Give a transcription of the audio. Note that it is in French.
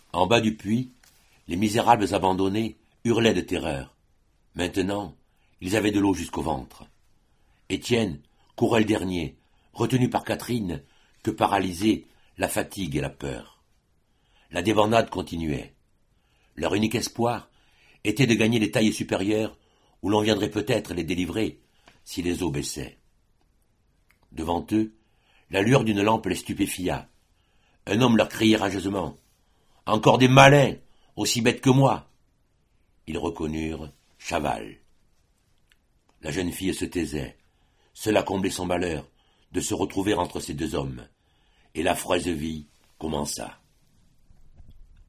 En bas du puits, les misérables abandonnés hurlaient de terreur. Maintenant, ils avaient de l'eau jusqu'au ventre. Étienne courait le dernier, retenu par Catherine, que paralysaient la fatigue et la peur. La débandade continuait. Leur unique espoir était de gagner les tailles supérieures où l'on viendrait peut-être les délivrer si les eaux baissaient. Devant eux, la lueur d'une lampe les stupéfia. Un homme leur criait rageusement. « Encore des malins, aussi bêtes que moi !» Ils reconnurent Chaval. La jeune fille se taisait. Cela comblait son malheur de se retrouver entre ces deux hommes. Et l'affreuse vie commença.